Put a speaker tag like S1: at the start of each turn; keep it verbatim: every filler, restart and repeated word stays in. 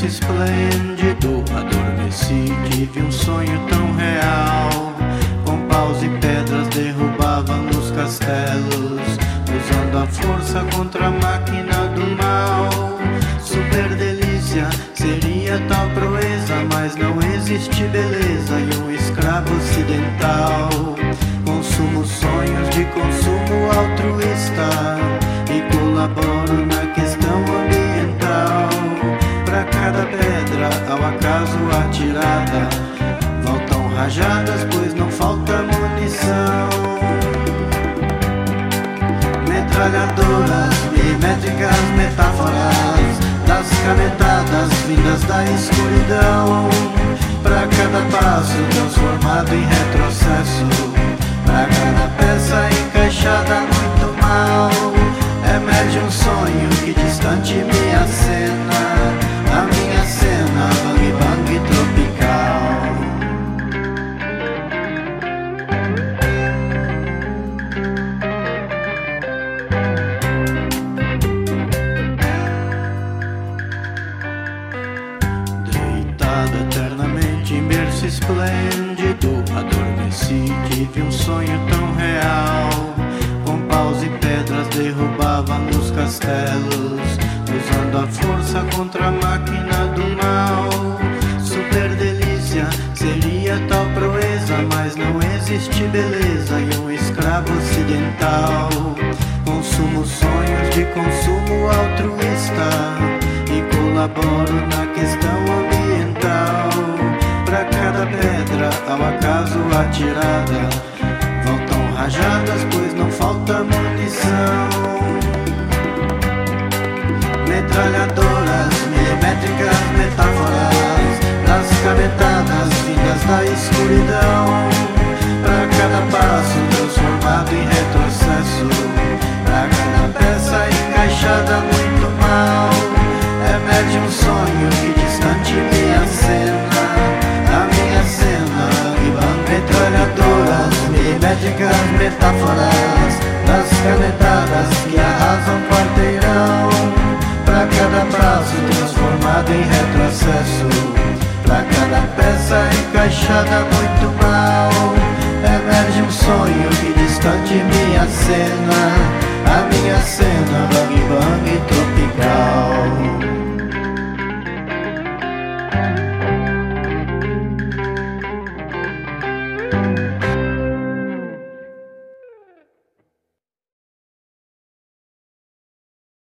S1: berço esplêndido, adormeci, tive um sonho tão real. Com paus e pedras derrubávamos castelos, usando a força contra a máquina do mal. Super delícia seria tal proeza, mas não existe beleza em um escravo ocidental. Consumo sonhos de consumo altruísta e colaboro na questão ambiental. Pra cada pedra ao acaso atirada, voltam rajadas, pois não falta munição. Metralhadoras, milimétricas metáforas das canetadas vindas da escuridão. Pra cada passo transformado em retrocesso, pra cada peça encaixada muito mal, emerge um sonho que distante me acena, a minha cena bang bang tropical. Deitado eternamente em berço esplêndido, adormeci, tive um sonho tão real. Com paus e pedras derrubávamos castelos, usando a força contra a máquina do mal. Super delícia seria tal proeza, mas não existe beleza em um escravo ocidental. Consumo sonhos de consumo altruísta e colaboro na questão ambiental. Pra cada pedra ao acaso atirada, voltam rajadas, pois não falta munição. Metralhadoras, milimétricas metáforas das canetadas vindas da escuridão. Pra cada passo transformado em retrocesso, pra cada peça encaixada muito mal, emerge um sonho que distante me acena, a minha cena bang bang. Metralhadoras, milimétricas metáforas das canetadas que arrasam quarteirão. Pra cada passo transformado em retrocesso, pra cada peça encaixada muito mal, emerge um sonho que distante me acena, a minha cena bang bang tropical.
S2: Thank you.